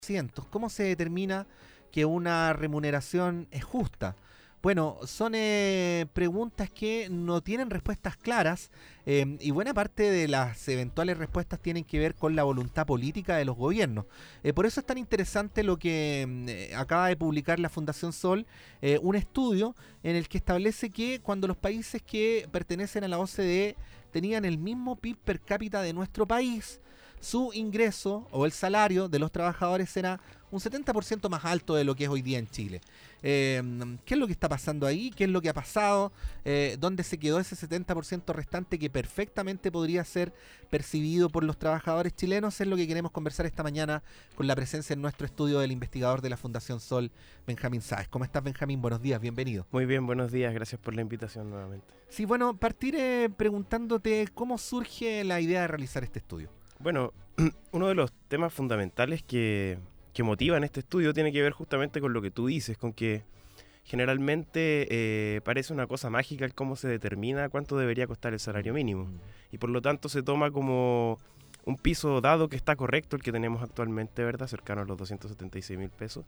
¿Cómo se determina que una remuneración es justa? Bueno, son preguntas que no tienen respuestas claras y buena parte de las eventuales respuestas tienen que ver con la voluntad política de los gobiernos. Por eso es tan interesante lo que acaba de publicar la Fundación Sol, un estudio en el que establece que cuando los países que pertenecen a la OCDE tenían el mismo PIB per cápita de nuestro país, su ingreso o el salario de los trabajadores era un 70% más alto de lo que es hoy día en Chile. ¿Qué es lo que está pasando ahí? ¿Qué es lo que ha pasado? ¿Dónde se quedó ese 70% restante que perfectamente podría ser percibido por los trabajadores chilenos? Es lo que queremos conversar esta mañana con la presencia en nuestro estudio del investigador de la Fundación Sol, Benjamín Sáez. ¿Cómo estás, Benjamín? Buenos días, bienvenido. Muy bien, buenos días, gracias por la invitación nuevamente. Sí, bueno, partiré preguntándote cómo surge la idea de realizar este estudio. Bueno, uno de los temas fundamentales que motivan este estudio tiene que ver justamente con lo que tú dices, con que generalmente parece una cosa mágica el cómo se determina cuánto debería costar el salario mínimo. Y por lo tanto se toma como un piso dado que está correcto el que tenemos actualmente, ¿verdad? Cercano a los 276.000 pesos.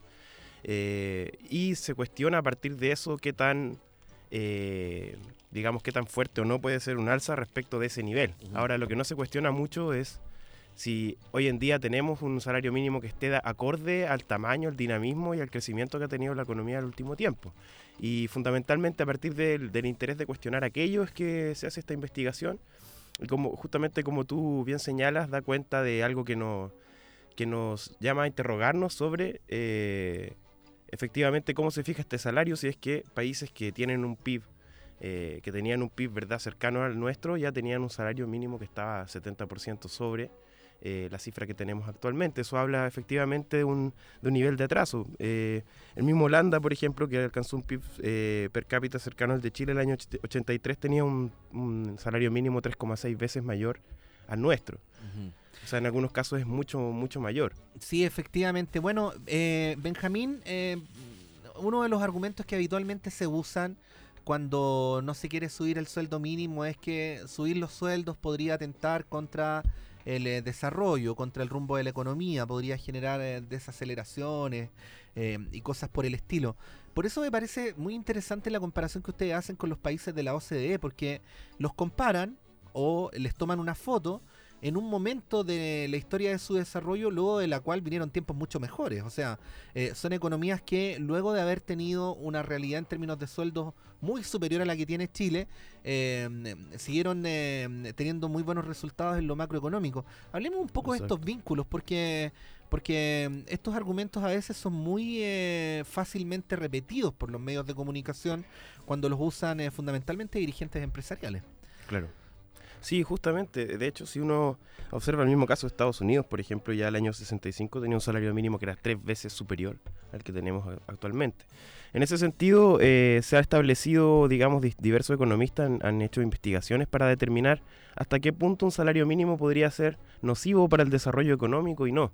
Y se cuestiona a partir de eso qué tan, digamos, qué tan fuerte o no puede ser un alza respecto de ese nivel. Ahora, lo que no se cuestiona mucho es si hoy en día tenemos un salario mínimo que esté acorde al tamaño, al dinamismo y al crecimiento que ha tenido la economía en el último tiempo. Y fundamentalmente a partir del interés de cuestionar aquello es que se hace esta investigación. Y justamente como tú bien señalas, da cuenta de algo que nos llama a interrogarnos sobre efectivamente cómo se fija este salario, si es que países que tienen un PIB que tenían un PIB, ¿verdad?, cercano al nuestro, ya tenían un salario mínimo que estaba 70% sobre la cifra que tenemos actualmente. Eso habla efectivamente de un nivel de atraso. El mismo Holanda, por ejemplo, que alcanzó un PIB per cápita cercano al de Chile el año 83, tenía un salario mínimo 3,6 veces mayor al nuestro. O sea, en algunos casos es mucho, mucho mayor. Sí, efectivamente. Bueno, Benjamín, uno de los argumentos que habitualmente se usan cuando no se quiere subir el sueldo mínimo es que subir los sueldos podría atentar contra el desarrollo, contra el rumbo de la economía, podría generar desaceleraciones y cosas por el estilo. Por eso me parece muy interesante la comparación que ustedes hacen con los países de la OCDE, porque los comparan o les toman una foto en un momento de la historia de su desarrollo, luego de la cual vinieron tiempos mucho mejores. O sea, son economías que luego de haber tenido una realidad en términos de sueldos muy superior a la que tiene Chile, siguieron teniendo muy buenos resultados en lo macroeconómico. Hablemos un poco de estos vínculos, porque estos argumentos a veces son muy fácilmente repetidos por los medios de comunicación cuando los usan fundamentalmente dirigentes empresariales. Claro. Sí, justamente. De hecho, si uno observa el mismo caso de Estados Unidos, por ejemplo, ya el año 65 tenía un salario mínimo que era 3 veces superior al que tenemos actualmente. En ese sentido, se ha establecido, digamos, diversos economistas han hecho investigaciones para determinar hasta qué punto un salario mínimo podría ser nocivo para el desarrollo económico y no.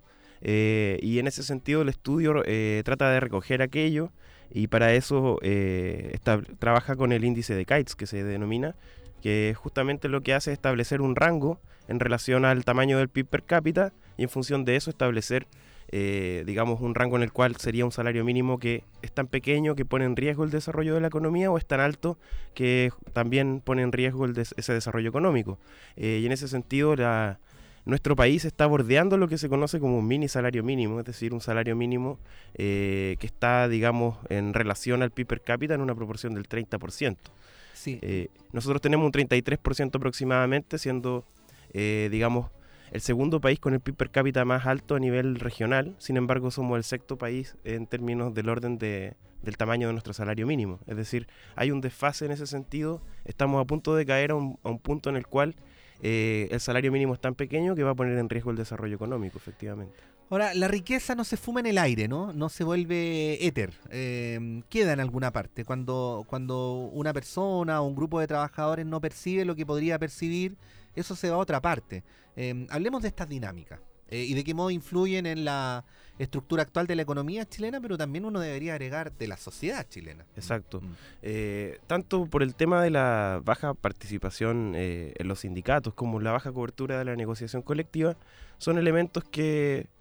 Y en ese sentido el estudio trata de recoger aquello y para eso trabaja con el índice de Cates, que se denomina, que justamente lo que hace es establecer un rango en relación al tamaño del PIB per cápita y en función de eso establecer, digamos, un rango en el cual sería un salario mínimo que es tan pequeño que pone en riesgo el desarrollo de la economía o es tan alto que también pone en riesgo ese desarrollo económico. Y en ese sentido nuestro país está bordeando lo que se conoce como un mini salario mínimo, es decir, un salario mínimo que está, digamos, en relación al PIB per cápita en una proporción del 30%. Sí. Nosotros tenemos un 33% aproximadamente, siendo, digamos, el segundo país con el PIB per cápita más alto a nivel regional. Sin embargo, somos el sexto país en términos del orden del tamaño de nuestro salario mínimo. Es decir, hay un desfase en ese sentido. Estamos a punto de caer a un punto en el cual el salario mínimo es tan pequeño que va a poner en riesgo el desarrollo económico, efectivamente. Ahora, la riqueza no se fuma en el aire, ¿no? No se vuelve éter. Queda en alguna parte. Cuando una persona o un grupo de trabajadores no percibe lo que podría percibir, eso se va a otra parte. Hablemos de estas dinámicas y de qué modo influyen en la estructura actual de la economía chilena, pero también uno debería agregar de la sociedad chilena. Exacto. Tanto por el tema de la baja participación en los sindicatos como la baja cobertura de la negociación colectiva, son elementos que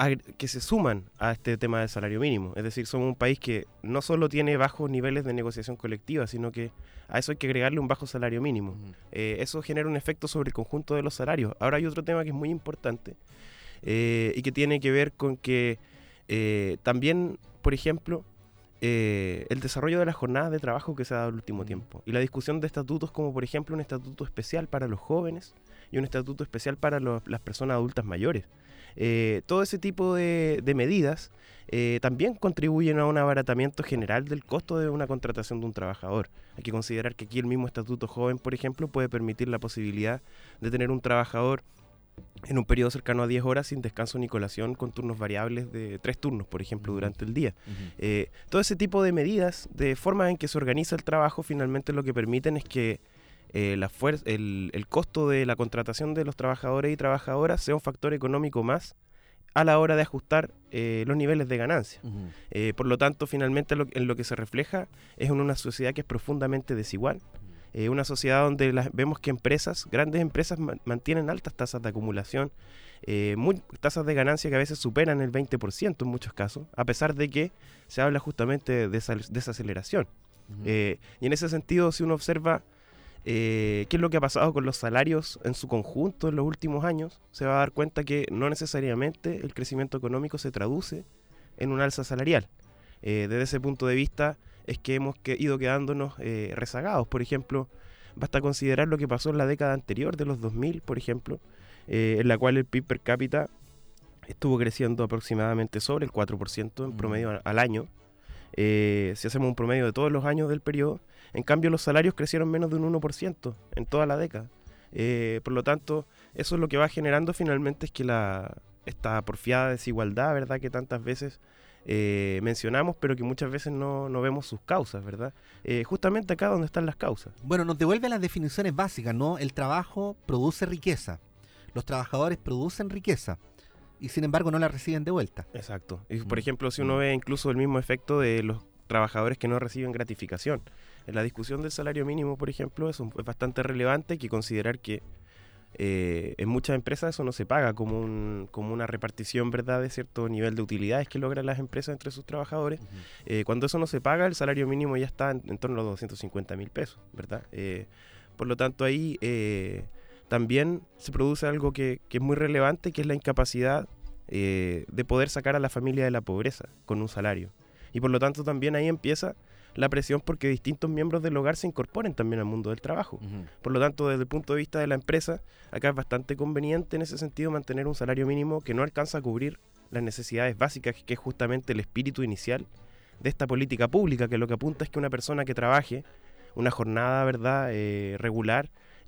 que se suman a este tema del salario mínimo. Es decir, somos un país que no solo tiene bajos niveles de negociación colectiva, sino que a eso hay que agregarle un bajo salario mínimo. Eso genera un efecto sobre el conjunto de los salarios. Ahora hay otro tema que es muy importante y que tiene que ver con que también, por ejemplo, el desarrollo de las jornadas de trabajo que se ha dado en el último tiempo y la discusión de estatutos como, por ejemplo, un estatuto especial para los jóvenes y un estatuto especial para las personas adultas mayores. Todo ese tipo de medidas también contribuyen a un abaratamiento general del costo de una contratación de un trabajador. Hay que considerar que aquí el mismo estatuto joven, por ejemplo, puede permitir la posibilidad de tener un trabajador en un periodo cercano a 10 horas sin descanso ni colación, con turnos variables de 3 turnos, por ejemplo, durante el día. Todo ese tipo de medidas, de formas en que se organiza el trabajo, finalmente lo que permiten es que el costo de la contratación de los trabajadores y trabajadoras sea un factor económico más a la hora de ajustar los niveles de ganancia. Por lo tanto, finalmente en lo que se refleja es en una sociedad que es profundamente desigual. Una sociedad donde vemos que grandes empresas mantienen altas tasas de acumulación, tasas de ganancia que a veces superan el 20% en muchos casos, a pesar de que se habla justamente de desaceleración. Y en ese sentido, si uno observa qué es lo que ha pasado con los salarios en su conjunto en los últimos años, se va a dar cuenta que no necesariamente el crecimiento económico se traduce en un alza salarial. Desde ese punto de vista es que hemos ido quedándonos rezagados. Por ejemplo, basta considerar lo que pasó en la década anterior de los 2000, por ejemplo, en la cual el PIB per cápita estuvo creciendo aproximadamente sobre el 4% en promedio al año. Si hacemos un promedio de todos los años del periodo, en cambio los salarios crecieron menos de un 1% en toda la década. Por lo tanto, eso es lo que va generando finalmente es que esta porfiada desigualdad, ¿verdad?, que tantas veces mencionamos, pero que muchas veces no vemos sus causas, ¿verdad? Justamente acá donde están las causas. Bueno, nos devuelve a las definiciones básicas, ¿no? El trabajo produce riqueza, los trabajadores producen riqueza y sin embargo no la reciben de vuelta. Exacto. Y por ejemplo, si uno ve incluso el mismo efecto de los trabajadores que no reciben gratificación. En la discusión del salario mínimo, por ejemplo, eso es bastante relevante. Hay que considerar que en muchas empresas eso no se paga como una repartición, ¿verdad?, de cierto nivel de utilidades que logran las empresas entre sus trabajadores. Cuando eso no se paga, el salario mínimo ya está en torno a los 250.000 pesos, ¿verdad? Por lo tanto, ahí también se produce algo que es muy relevante, que es la incapacidad de poder sacar a la familia de la pobreza con un salario. Y por lo tanto también ahí empieza la presión porque distintos miembros del hogar se incorporen también al mundo del trabajo. Por lo tanto, desde el punto de vista de la empresa, acá es bastante conveniente en ese sentido mantener un salario mínimo que no alcanza a cubrir las necesidades básicas, que es justamente el espíritu inicial de esta política pública, que lo que apunta es que una persona que trabaje una jornada, ¿verdad?, regular,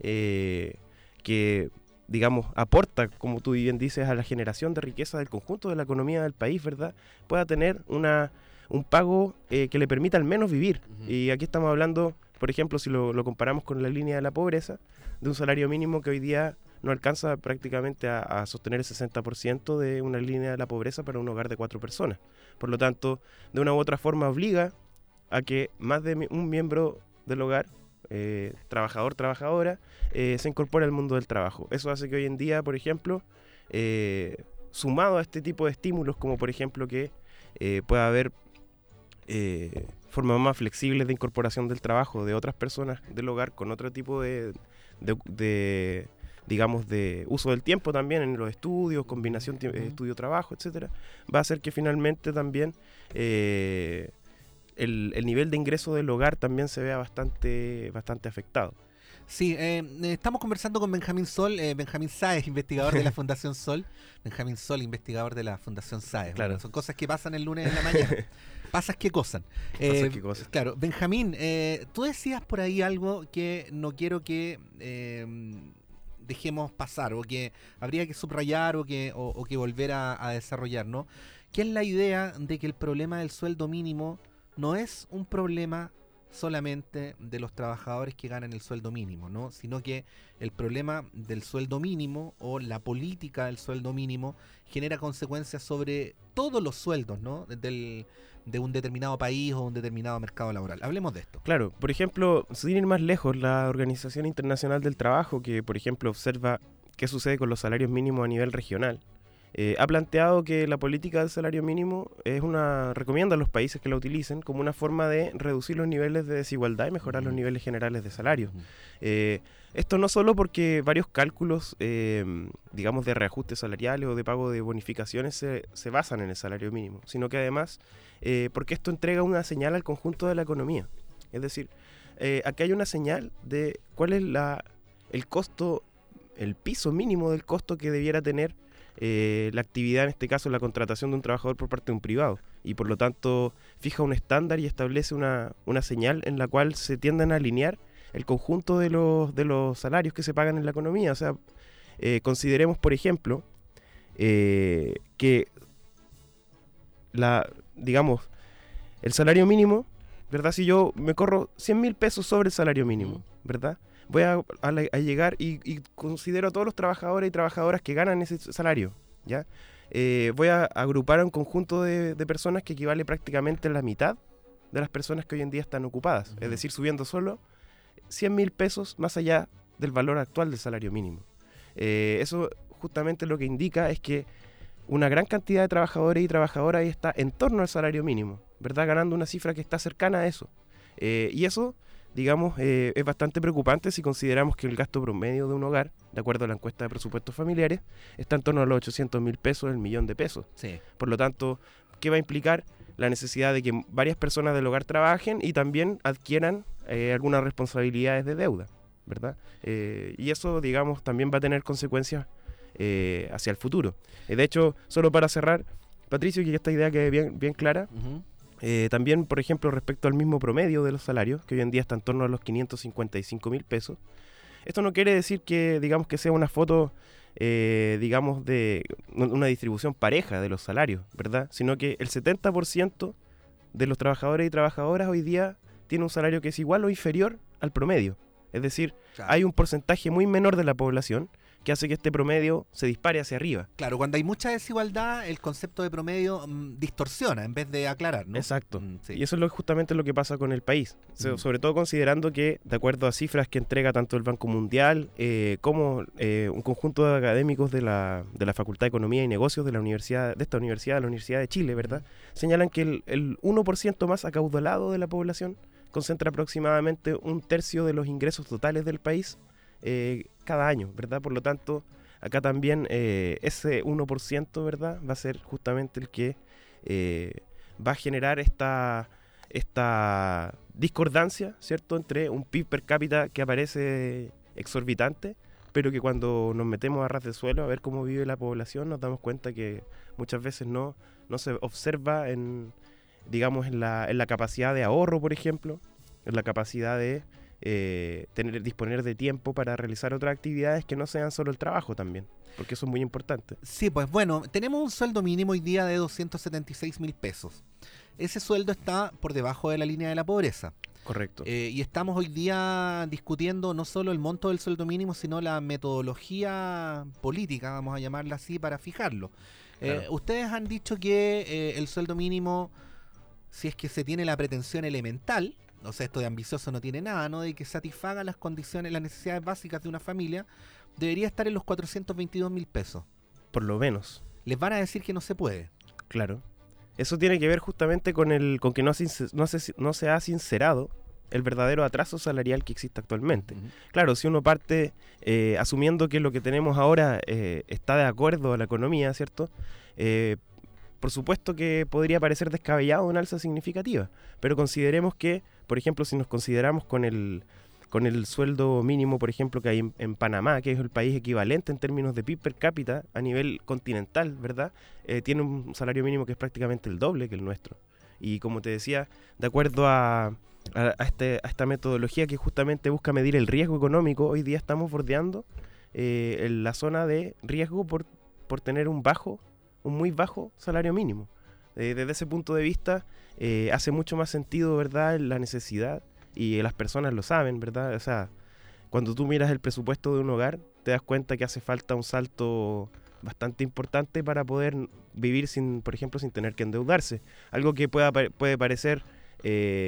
que, digamos, aporta, como tú bien dices, a la generación de riqueza del conjunto de la economía del país, ¿verdad?, pueda tener un pago que le permita al menos vivir. Y aquí estamos hablando, por ejemplo, si lo comparamos con la línea de la pobreza, de un salario mínimo que hoy día no alcanza prácticamente a sostener el 60% de una línea de la pobreza para un hogar de 4 personas. Por lo tanto, de una u otra forma obliga a que más de un miembro del hogar, trabajador, trabajadora, se incorpore al mundo del trabajo. Eso hace que hoy en día, por ejemplo, sumado a este tipo de estímulos, como por ejemplo que pueda haber formas más flexibles de incorporación del trabajo de otras personas del hogar con otro tipo de digamos, de uso del tiempo también en los estudios, combinación estudio-trabajo, etcétera, va a hacer que finalmente también el nivel de ingreso del hogar también se vea bastante afectado. Sí, estamos conversando con Benjamín Sol, Benjamín Sáez, investigador de la Fundación Sol. Benjamín Sol, investigador de la Fundación Sáez. Claro. Bueno, son cosas que pasan el lunes en la mañana. Pasas que cosas. Claro, Benjamín, tú decías por ahí algo que no quiero que dejemos pasar, o que habría que subrayar o que volver a desarrollar, ¿no? Que es la idea de que el problema del sueldo mínimo no es un problema solamente de los trabajadores que ganan el sueldo mínimo, ¿no? Sino que el problema del sueldo mínimo o la política del sueldo mínimo genera consecuencias sobre todos los sueldos, ¿no?, de un determinado país o un determinado mercado laboral. Hablemos de esto. Claro, por ejemplo, sin ir más lejos, la Organización Internacional del Trabajo, que por ejemplo observa qué sucede con los salarios mínimos a nivel regional, ha planteado que la política del salario mínimo recomienda a los países que la utilicen como una forma de reducir los niveles de desigualdad y mejorar los niveles generales de salario. Esto no solo porque varios cálculos, digamos, de reajustes salariales o de pago de bonificaciones se basan en el salario mínimo, sino que además porque esto entrega una señal al conjunto de la economía. Es decir, aquí hay una señal de cuál es el costo, el piso mínimo del costo que debiera tener la actividad, en este caso la contratación de un trabajador por parte de un privado, y por lo tanto fija un estándar y establece una señal en la cual se tienden a alinear el conjunto de los salarios que se pagan en la economía. O sea, consideremos, por ejemplo, que digamos, el salario mínimo, ¿verdad? Si yo me corro 100.000 pesos sobre el salario mínimo, ¿verdad? Voy a llegar y considero a todos los trabajadores y trabajadoras que ganan ese salario, ¿ya? Voy a agrupar a un conjunto de personas que equivale prácticamente a la mitad de las personas que hoy en día están ocupadas, es decir, subiendo solo 100.000 pesos más allá del valor actual del salario mínimo. Eso justamente lo que indica es que una gran cantidad de trabajadores y trabajadoras está en torno al salario mínimo, ¿verdad? Ganando una cifra que está cercana a eso. Y eso, digamos, es bastante preocupante si consideramos que el gasto promedio de un hogar, de acuerdo a la encuesta de presupuestos familiares, está en torno a los 800.000 pesos, el millón de pesos. Sí. Por lo tanto, ¿qué va a implicar? La necesidad de que varias personas del hogar trabajen y también adquieran algunas responsabilidades de deuda, ¿verdad? Y eso, digamos, también va a tener consecuencias hacia el futuro. De hecho, solo para cerrar, Patricio, que esta idea quede bien clara, también, por ejemplo, respecto al mismo promedio de los salarios, que hoy en día está en torno a los 555.000 pesos, esto no quiere decir que, digamos, que sea una foto, digamos, de una distribución pareja de los salarios, ¿verdad? Sino que el 70% de los trabajadores y trabajadoras hoy día tiene un salario que es igual o inferior al promedio. Es decir, claro, hay un porcentaje muy menor de la población que hace que este promedio se dispare hacia arriba. Claro, cuando hay mucha desigualdad, el concepto de promedio distorsiona en vez de aclarar, ¿no? Exacto. Sí. Y eso es justamente lo que pasa con el país. Sobre todo considerando que, de acuerdo a cifras que entrega tanto el Banco Mundial como un conjunto de académicos de la Facultad de Economía y Negocios de la Universidad de Chile, ¿verdad? Señalan que el 1% más acaudalado de la población concentra aproximadamente un tercio de los ingresos totales del país cada año, ¿verdad? Por lo tanto, acá también ese 1%, ¿verdad? Va a ser justamente el que va a generar esta discordancia, ¿cierto? Entre un PIB per cápita que aparece exorbitante, pero que cuando nos metemos a ras de suelo a ver cómo vive la población, nos damos cuenta que muchas veces no se observa en la capacidad de ahorro, por ejemplo, en la capacidad de disponer de tiempo para realizar otras actividades que no sean solo el trabajo también, porque eso es muy importante. Sí, pues bueno, tenemos un sueldo mínimo hoy día de 276.000 pesos. Ese sueldo está por debajo de la línea de la pobreza. Correcto. Y estamos hoy día discutiendo no solo el monto del sueldo mínimo, sino la metodología política, vamos a llamarla así, para fijarlo. Claro. Ustedes han dicho que el sueldo mínimo, si es que se tiene la pretensión elemental, o sea, esto de ambicioso no tiene nada, ¿no? De que satisfaga las condiciones, las necesidades básicas de una familia, debería estar en los 422.000 pesos. Por lo menos. Les van a decir que no se puede. Claro. Eso tiene que ver justamente con que no se ha sincerado el verdadero atraso salarial que existe actualmente. Claro, si uno parte asumiendo que lo que tenemos ahora está de acuerdo a la economía, ¿cierto? Por supuesto que podría parecer descabellado una alza significativa, pero consideremos que, por ejemplo, si nos consideramos con el sueldo mínimo, por ejemplo, que hay en Panamá, que es el país equivalente en términos de PIB per cápita a nivel continental, ¿verdad? Tiene un salario mínimo que es prácticamente el doble que el nuestro. Y como te decía, de acuerdo a esta metodología que justamente busca medir el riesgo económico, hoy día estamos bordeando en la zona de riesgo por tener un muy bajo salario mínimo. Desde ese punto de vista, hace mucho más sentido, ¿verdad?, la necesidad, y las personas lo saben, ¿verdad? O sea, cuando tú miras el presupuesto de un hogar, te das cuenta que hace falta un salto bastante importante para poder vivir por ejemplo, sin tener que endeudarse. Algo que puede parecer,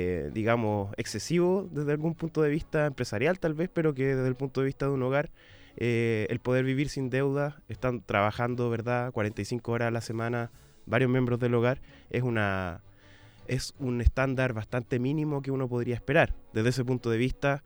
digamos, excesivo desde algún punto de vista empresarial tal vez, pero que desde el punto de vista de un hogar el poder vivir sin deuda, están trabajando, ¿verdad?, 45 horas a la semana, varios miembros del hogar, es un estándar bastante mínimo que uno podría esperar. Desde ese punto de vista,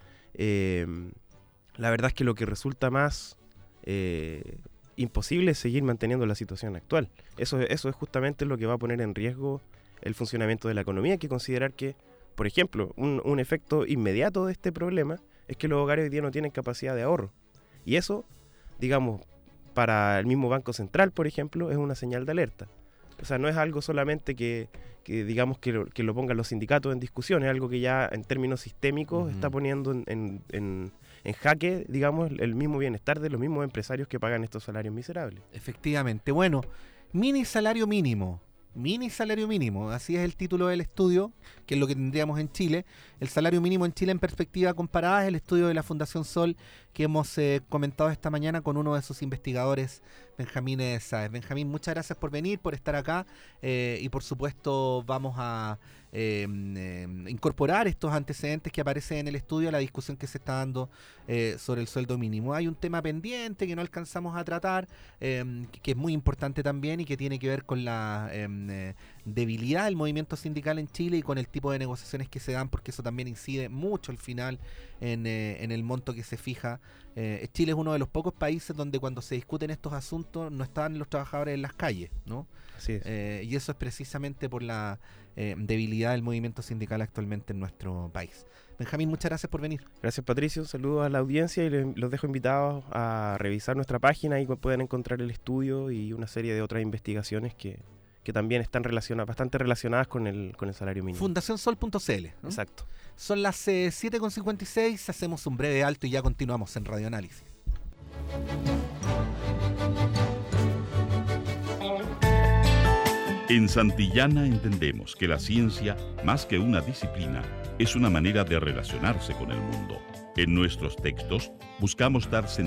la verdad es que lo que resulta más imposible es seguir manteniendo la situación actual. Eso es justamente lo que va a poner en riesgo el funcionamiento de la economía. Hay que considerar que, por ejemplo, un efecto inmediato de este problema es que los hogares hoy día no tienen capacidad de ahorro. Y eso, digamos, para el mismo Banco Central, por ejemplo, es una señal de alerta. O sea, no es algo solamente que digamos, que lo pongan los sindicatos en discusión, es algo que ya en términos sistémicos está poniendo en jaque, digamos, el mismo bienestar de los mismos empresarios que pagan estos salarios miserables. Efectivamente. Bueno, mini salario mínimo. Mini salario mínimo, así es el título del estudio, que es lo que tendríamos en Chile. El salario mínimo en Chile en perspectiva comparada es el estudio de la Fundación Sol que hemos comentado esta mañana con uno de sus investigadores, Benjamín Sáez. Benjamín, muchas gracias por venir, por estar acá y por supuesto vamos a incorporar estos antecedentes que aparecen en el estudio a la discusión que se está dando sobre el sueldo mínimo. Hay un tema pendiente que no alcanzamos a tratar, que es muy importante también y que tiene que ver con la debilidad del movimiento sindical en Chile y con el tipo de negociaciones que se dan, porque eso también incide mucho al final en el monto que se fija. Chile es uno de los pocos países donde cuando se discuten estos asuntos no están los trabajadores en las calles, ¿no? Así es. Y eso es precisamente por la debilidad del movimiento sindical actualmente en nuestro país. Benjamín, muchas gracias por venir. Gracias, Patricio. Saludos a la audiencia y los dejo invitados a revisar nuestra página y pueden encontrar el estudio y una serie de otras investigaciones que también están bastante relacionadas con el salario mínimo. Fundacionsol.cl, ¿no? Exacto. Son las 7:56, hacemos un breve alto y ya continuamos en Radio Análisis. En Santillana entendemos que la ciencia, más que una disciplina, es una manera de relacionarse con el mundo. En nuestros textos buscamos dar sentido